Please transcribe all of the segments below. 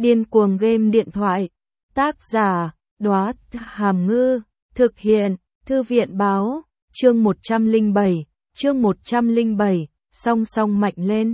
Điên cuồng game điện thoại. Tác giả, Đóa Hàm Ngư. Thực hiện, Thư viện báo. Chương 107, song song mạnh lên.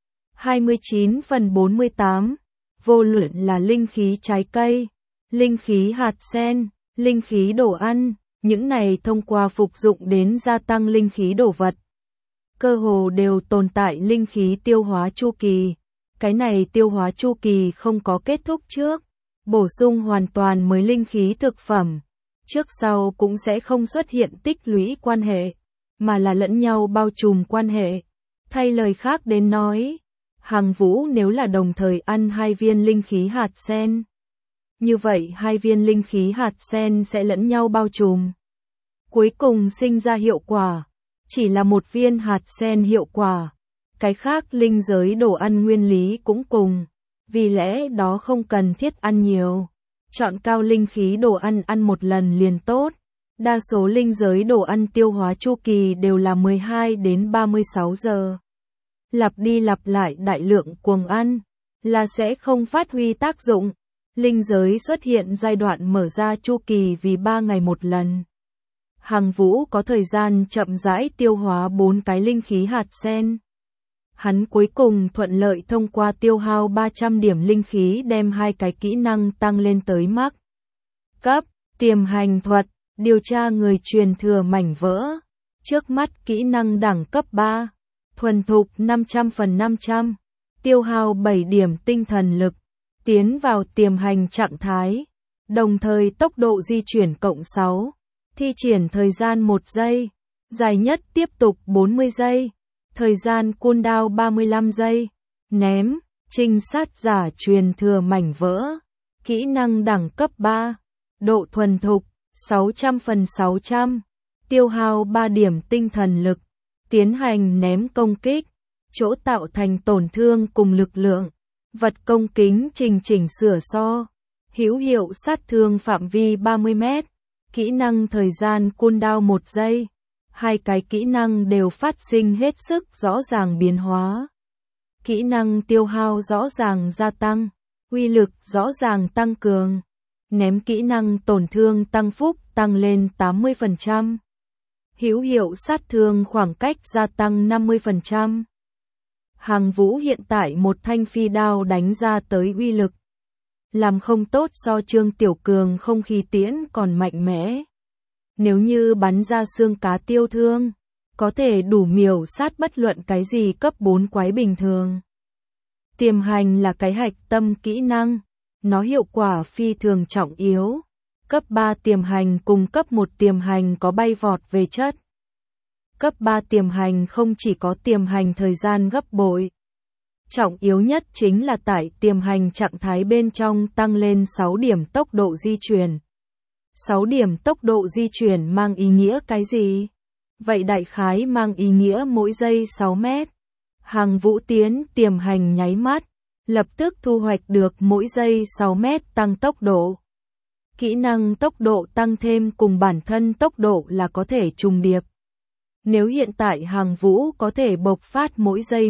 29/48. Vô luận là linh khí trái cây, linh khí hạt sen, linh khí đồ ăn, những này thông qua phục dụng đến gia tăng linh khí đồ vật. Cơ hồ đều tồn tại linh khí tiêu hóa chu kỳ. Cái này tiêu hóa chu kỳ không có kết thúc trước, bổ sung hoàn toàn mới linh khí thực phẩm. Trước sau cũng sẽ không xuất hiện tích lũy quan hệ, mà là lẫn nhau bao trùm quan hệ. Thay lời khác đến nói, Hằng Vũ nếu là đồng thời ăn 2 viên linh khí hạt sen, như vậy 2 viên linh khí hạt sen sẽ lẫn nhau bao trùm. Cuối cùng sinh ra hiệu quả, chỉ là 1 viên hạt sen hiệu quả. Cái khác linh giới đồ ăn nguyên lý cũng cùng, vì lẽ đó không cần thiết ăn nhiều. Chọn cao linh khí đồ ăn ăn một lần liền tốt. Đa số linh giới đồ ăn tiêu hóa chu kỳ đều là 12 đến 36 giờ. Lặp đi lặp lại đại lượng cuồng ăn là sẽ không phát huy tác dụng. Linh giới xuất hiện giai đoạn mở ra chu kỳ vì 3 ngày một lần. Hằng Vũ có thời gian chậm rãi tiêu hóa 4 cái linh khí hạt sen. Hắn cuối cùng thuận lợi thông qua tiêu hao 300 điểm linh khí đem 2 cái kỹ năng tăng lên tới max cấp. Tiềm hành thuật, điều tra người truyền thừa mảnh vỡ. Trước mắt kỹ năng đẳng cấp 3, thuần thục 500/500, tiêu hao 7 điểm tinh thần lực, tiến vào tiềm hành trạng thái, đồng thời tốc độ di chuyển cộng 6, thi triển thời gian 1 giây, dài nhất tiếp tục 40 giây. Thời gian cooldown 35 giây. Ném, trinh sát giả truyền thừa mảnh vỡ. Kỹ năng đẳng cấp 3. Độ thuần thục, 600/600. Tiêu hao 3 điểm tinh thần lực. Tiến hành ném công kích. Chỗ tạo thành tổn thương cùng lực lượng. Vật công kính chỉnh sửa so. Hữu hiệu sát thương phạm vi 30 mét. Kỹ năng thời gian cooldown 1 giây. 2 cái kỹ năng đều phát sinh hết sức rõ ràng biến hóa. Kỹ năng tiêu hao rõ ràng gia tăng, uy lực rõ ràng tăng cường. Ném kỹ năng tổn thương tăng phúc tăng lên 80%. Hữu hiệu sát thương khoảng cách gia tăng 50%. Hằng Vũ hiện tại một thanh phi đao đánh ra tới uy lực. Làm không tốt so Trương Tiểu Cường không khí tiễn còn mạnh mẽ. Nếu như bắn ra xương cá tiêu thương, có thể đủ miểu sát bất luận cái gì cấp 4 quái bình thường. Tiềm hành là cái hạch tâm kỹ năng, nó hiệu quả phi thường trọng yếu. Cấp 3 tiềm hành cùng cấp 1 tiềm hành có bay vọt về chất. Cấp 3 tiềm hành không chỉ có tiềm hành thời gian gấp bội. Trọng yếu nhất chính là tại tiềm hành trạng thái bên trong tăng lên 6 điểm tốc độ di chuyển. 6 điểm tốc độ di chuyển mang ý nghĩa cái gì? Vậy đại khái mang ý nghĩa mỗi giây 6 mét. Hằng Vũ tiến tiềm hành nháy mắt, lập tức thu hoạch được mỗi giây 6 mét tăng tốc độ. Kỹ năng tốc độ tăng thêm cùng bản thân tốc độ là có thể trùng điệp. Nếu hiện tại Hằng Vũ có thể bộc phát mỗi giây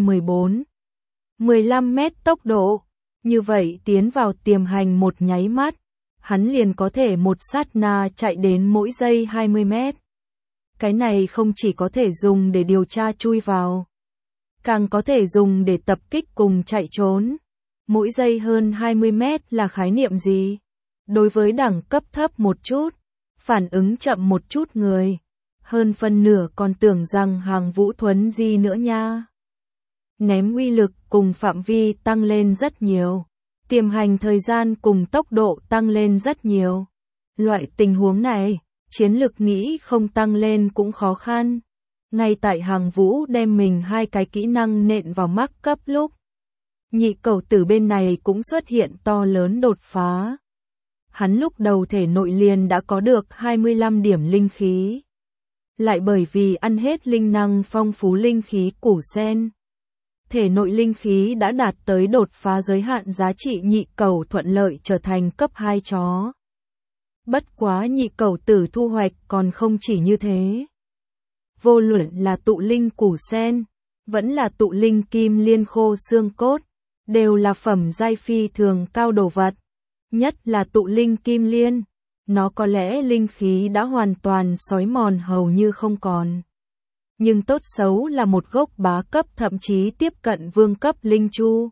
15 mét tốc độ, như vậy tiến vào tiềm hành một nháy mắt, hắn liền có thể một sát na chạy đến mỗi giây 20 mét. Cái này không chỉ có thể dùng để điều tra chui vào, càng có thể dùng để tập kích cùng chạy trốn. Mỗi giây hơn 20 mét là khái niệm gì? Đối với đẳng cấp thấp một chút, phản ứng chậm một chút người, hơn phân nửa còn tưởng rằng Hằng Vũ thuấn di nữa nha. Ném uy lực cùng phạm vi tăng lên rất nhiều. Tiềm hành thời gian cùng tốc độ tăng lên rất nhiều. Loại tình huống này, chiến lực nghĩ không tăng lên cũng khó khăn. Ngay tại Hằng Vũ đem mình 2 cái kỹ năng nện vào max cấp lúc, Nhị Cẩu Tử bên này cũng xuất hiện to lớn đột phá. Hắn lúc đầu thể nội liền đã có được 25 điểm linh khí. Lại bởi vì ăn hết linh năng phong phú linh khí củ sen, thể nội linh khí đã đạt tới đột phá giới hạn giá trị. Nhị Cẩu thuận lợi trở thành cấp 2 chó. Bất quá Nhị Cẩu Tử thu hoạch còn không chỉ như thế. Vô luận là tụ linh củ sen, vẫn là tụ linh kim liên khô xương cốt, đều là phẩm giai phi thường cao đồ vật, nhất là tụ linh kim liên, nó có lẽ linh khí đã hoàn toàn xói mòn hầu như không còn. Nhưng tốt xấu là một gốc bá cấp thậm chí tiếp cận vương cấp linh chu.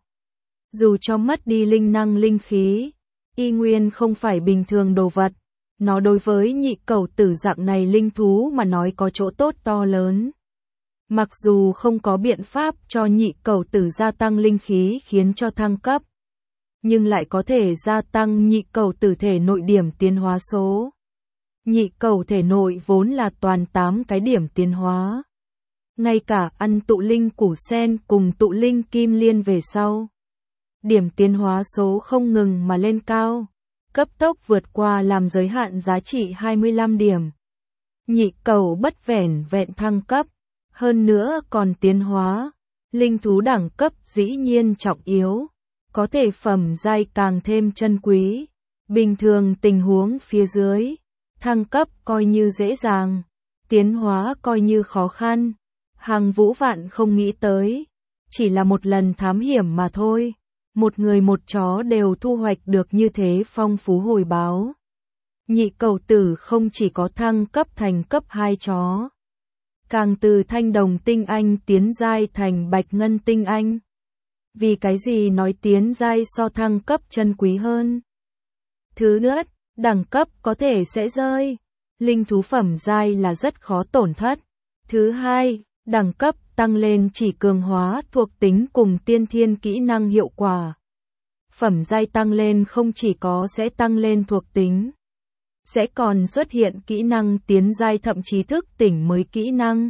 Dù cho mất đi linh năng linh khí, y nguyên không phải bình thường đồ vật, nó đối với nhị cẩu tử dạng này linh thú mà nói có chỗ tốt to lớn. Mặc dù không có biện pháp cho nhị cẩu tử gia tăng linh khí khiến cho thăng cấp, nhưng lại có thể gia tăng nhị cẩu tử thể nội điểm tiến hóa số. Nhị cẩu thể nội vốn là toàn 8 cái điểm tiến hóa. Ngay cả ăn tụ linh củ sen cùng tụ linh kim liên về sau, điểm tiến hóa số không ngừng mà lên cao, cấp tốc vượt qua làm giới hạn giá trị 25 điểm. Nhị cẩu bất vẻn vẹn thăng cấp, hơn nữa còn tiến hóa, linh thú đẳng cấp dĩ nhiên trọng yếu, có thể phẩm giai càng thêm chân quý. Bình thường tình huống phía dưới, thăng cấp coi như dễ dàng, tiến hóa coi như khó khăn. Hàng Vũ vạn không nghĩ tới, chỉ là một lần thám hiểm mà thôi, một người một chó đều thu hoạch được như thế phong phú hồi báo. Nhị cẩu tử không chỉ có thăng cấp thành cấp 2 chó, càng từ thanh đồng tinh anh tiến giai thành bạch ngân tinh anh. Vì cái gì nói tiến giai so thăng cấp chân quý hơn? Thứ nhất, đẳng cấp có thể sẽ rơi, linh thú phẩm giai là rất khó tổn thất. Thứ hai, đẳng cấp tăng lên chỉ cường hóa thuộc tính cùng tiên thiên kỹ năng hiệu quả. Phẩm giai tăng lên không chỉ có sẽ tăng lên thuộc tính, sẽ còn xuất hiện kỹ năng tiến giai thậm chí thức tỉnh mới kỹ năng.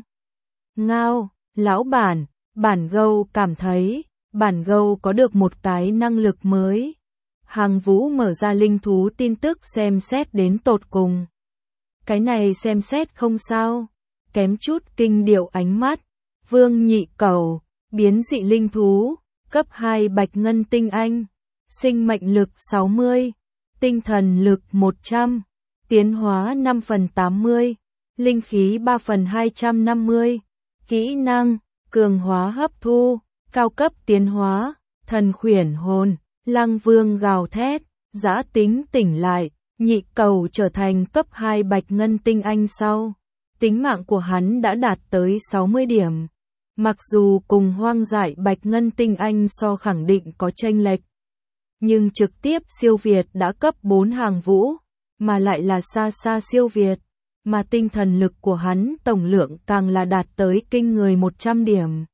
Ngao, lão bản gâu cảm thấy, bản gâu có được một cái năng lực mới. Hàng Vũ mở ra linh thú tin tức xem xét đến tột cùng. Cái này xem xét không sao, kém chút kinh điệu ánh mắt. Vương nhị cẩu, biến dị linh thú, cấp 2 bạch ngân tinh anh, sinh mệnh lực 60, tinh thần lực 100, tiến hóa 5 phần 80, linh khí 3 phần 250, kỹ năng, cường hóa hấp thu, cao cấp tiến hóa, thần khuyển hồn, Lăng Vương gào thét, dã tính tỉnh lại, nhị cẩu trở thành cấp 2 bạch ngân tinh anh sau. Tính mạng của hắn đã đạt tới 60 điểm. Mặc dù cùng hoang dại bạch ngân tinh anh so khẳng định có chênh lệch, nhưng trực tiếp siêu việt đã cấp 4 Hàng Vũ, mà lại là xa xa siêu việt, mà tinh thần lực của hắn tổng lượng càng là đạt tới kinh người 100 điểm.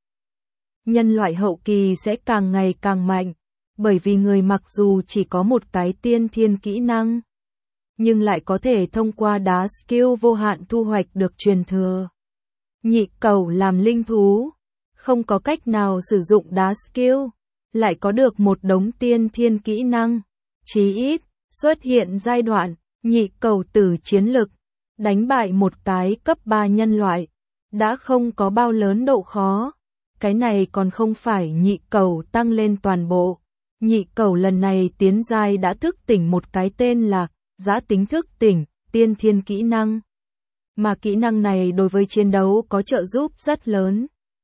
Nhân loại hậu kỳ sẽ càng ngày càng mạnh, bởi vì người mặc dù chỉ có một cái tiên thiên kỹ năng, nhưng lại có thể thông qua đá skill vô hạn thu hoạch được truyền thừa. Nhị cẩu làm linh thú, không có cách nào sử dụng đá skill, lại có được một đống tiên thiên kỹ năng. Chí ít, xuất hiện giai đoạn, nhị cẩu tử chiến lực, đánh bại một cái cấp 3 nhân loại, đã không có bao lớn độ khó. Cái này còn không phải nhị cẩu tăng lên toàn bộ. Nhị cẩu lần này tiến giai đã thức tỉnh một cái tên là dã tính thức tỉnh, tiên thiên kỹ năng. Mà kỹ năng này đối với chiến đấu có trợ giúp rất lớn.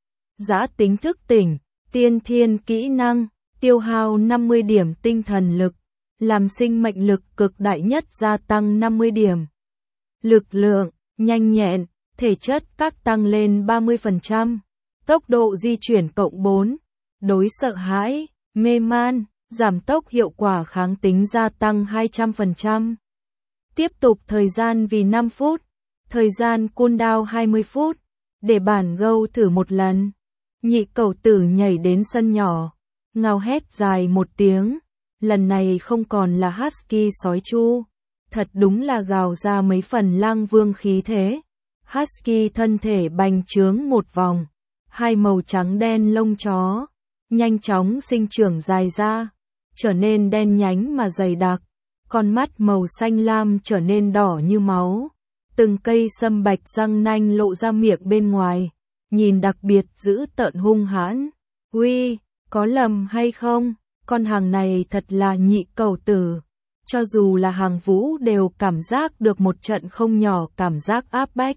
Dã tính thức tỉnh, tiên thiên kỹ năng, tiêu hao 50 điểm tinh thần lực, làm sinh mệnh lực cực đại nhất gia tăng 50 điểm. Lực lượng, nhanh nhẹn, thể chất các tăng lên 30%, tốc độ di chuyển cộng 4, đối sợ hãi, mê man, giảm tốc hiệu quả kháng tính gia tăng 200%. Tiếp tục thời gian vì 5 phút, thời gian cooldown 20 phút, để bản gâu thử một lần. Nhị cẩu tử nhảy đến sân nhỏ, ngao hét dài một tiếng, lần này không còn là husky sói chu, thật đúng là gào ra mấy phần lang vương khí thế. Husky thân thể bành trướng một vòng, hai màu trắng đen lông chó, nhanh chóng sinh trưởng dài ra, trở nên đen nhánh mà dày đặc, con mắt màu xanh lam trở nên đỏ như máu, từng cây sâm bạch răng nanh lộ ra miệng bên ngoài, nhìn đặc biệt dữ tợn hung hãn. Uy, có lầm hay không? Con hàng này thật là nhị cẩu tử. Cho dù là Hàng Vũ đều cảm giác được một trận không nhỏ cảm giác áp bách.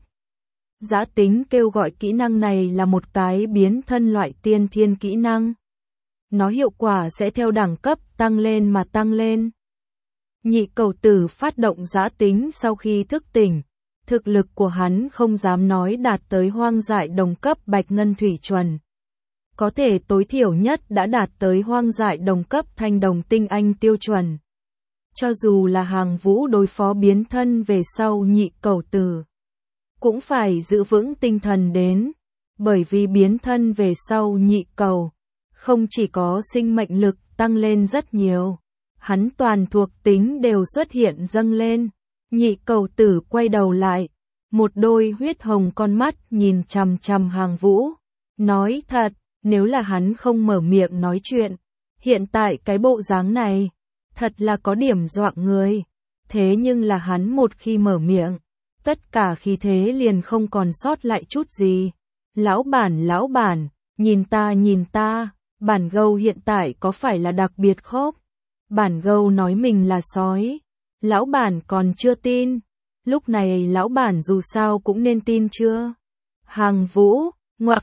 Dã tính kêu gọi kỹ năng này là một cái biến thân loại tiên thiên kỹ năng. nó hiệu quả sẽ theo đẳng cấp tăng lên mà tăng lên. Nhị cầu tử phát động giã tính sau khi thức tỉnh, thực lực của hắn không dám nói đạt tới hoang dại đồng cấp bạch ngân thủy chuẩn. Có thể tối thiểu nhất đã đạt tới hoang dại đồng cấp thanh đồng tinh anh tiêu chuẩn. Cho dù là Hàng Vũ đối phó biến thân về sau nhị cầu tử, cũng phải giữ vững tinh thần đến, bởi vì biến thân về sau nhị cầu, không chỉ có sinh mệnh lực tăng lên rất nhiều, hắn toàn thuộc tính đều xuất hiện dâng lên. Nhị cầu tử quay đầu lại, một đôi huyết hồng con mắt nhìn chằm chằm Hàng Vũ, nói thật, nếu là hắn không mở miệng nói chuyện, hiện tại cái bộ dáng này, thật là có điểm dọa người. Thế nhưng là hắn một khi mở miệng, tất cả khí thế liền không còn sót lại chút gì. Lão bản, nhìn ta, bản gâu hiện tại có phải là đặc biệt khóc? Bản gâu nói mình là sói. Lão bản còn chưa tin. Lúc này lão bản dù sao cũng nên tin chưa? Hàng Vũ, ngoặc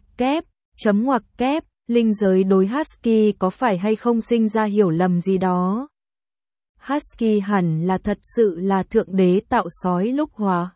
kép, linh giới đối Husky có phải hay không sinh ra hiểu lầm gì đó? Husky hẳn là thật sự là thượng đế tạo sói lúc hóa.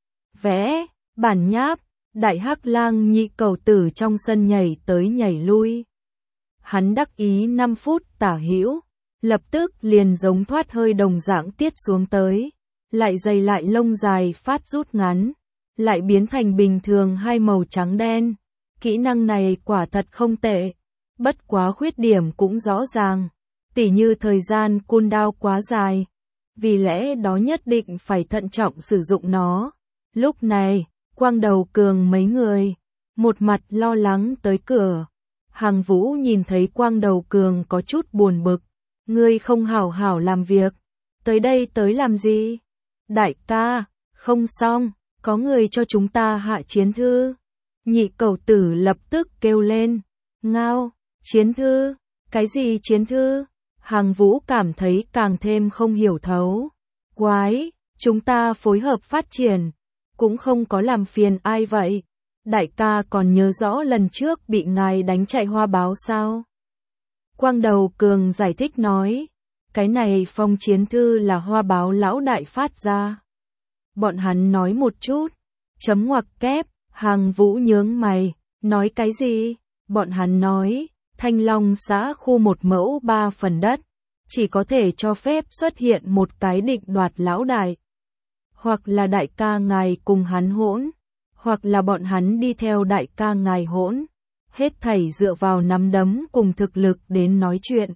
Vẽ, bản nháp, đại hắc lang nhị cầu tử trong sân nhảy tới nhảy lui. Hắn đắc ý 5 phút tả hữu, lập tức liền giống thoát hơi đồng dạng tiết xuống tới, lại dày lại lông dài phát rút ngắn, lại biến thành bình thường hai màu trắng đen. Kỹ năng này quả thật không tệ, bất quá khuyết điểm cũng rõ ràng, tỉ như thời gian cooldown quá dài, vì lẽ đó nhất định phải thận trọng sử dụng nó. Lúc này, Quang Đầu Cường mấy người, một mặt lo lắng tới cửa. Hàng Vũ nhìn thấy Quang Đầu Cường có chút buồn bực, ngươi không hảo hảo làm việc, tới đây tới làm gì? Đại ca, không xong, có người cho chúng ta hạ chiến thư. Nhị cầu tử lập tức kêu lên, ngao, chiến thư, cái gì chiến thư? Hàng Vũ cảm thấy càng thêm không hiểu thấu. Quái, chúng ta phối hợp phát triển, cũng không có làm phiền ai vậy. Đại ca còn nhớ rõ lần trước bị ngài đánh chạy hoa báo sao? Quang Đầu Cường giải thích nói, cái này phong chiến thư là hoa báo lão đại phát ra. Bọn hắn nói một chút, ngoặc kép, Hàng Vũ nhướng mày, nói cái gì? Bọn hắn nói, Thanh Long xã khu một mẫu 3 phần đất, chỉ có thể cho phép xuất hiện một cái định đoạt lão đại. Hoặc là đại ca ngài cùng hắn hỗn, hoặc là bọn hắn đi theo đại ca ngài hỗn, hết thảy dựa vào nắm đấm cùng thực lực đến nói chuyện.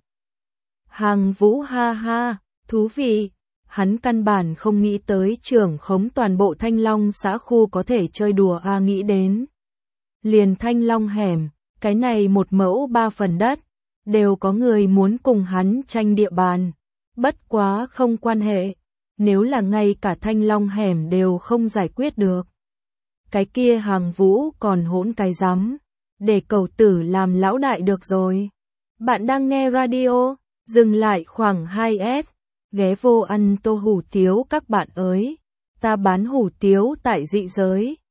Hàng Vũ ha ha, thú vị, hắn căn bản không nghĩ tới trưởng khống toàn bộ Thanh Long xã khu có thể chơi đùa nghĩ đến. Liền Thanh Long hẻm, cái này một mẫu 3 phần đất, đều có người muốn cùng hắn tranh địa bàn. Bất quá không quan hệ, nếu là ngay cả Thanh Long hẻm đều không giải quyết được. Cái kia Hàng Vũ còn hỗn cái rắm, để cầu tử làm lão đại được rồi. Bạn đang nghe radio, dừng lại khoảng 2S, ghé vô ăn tô hủ tiếu các bạn ơi. Ta bán hủ tiếu tại dị giới.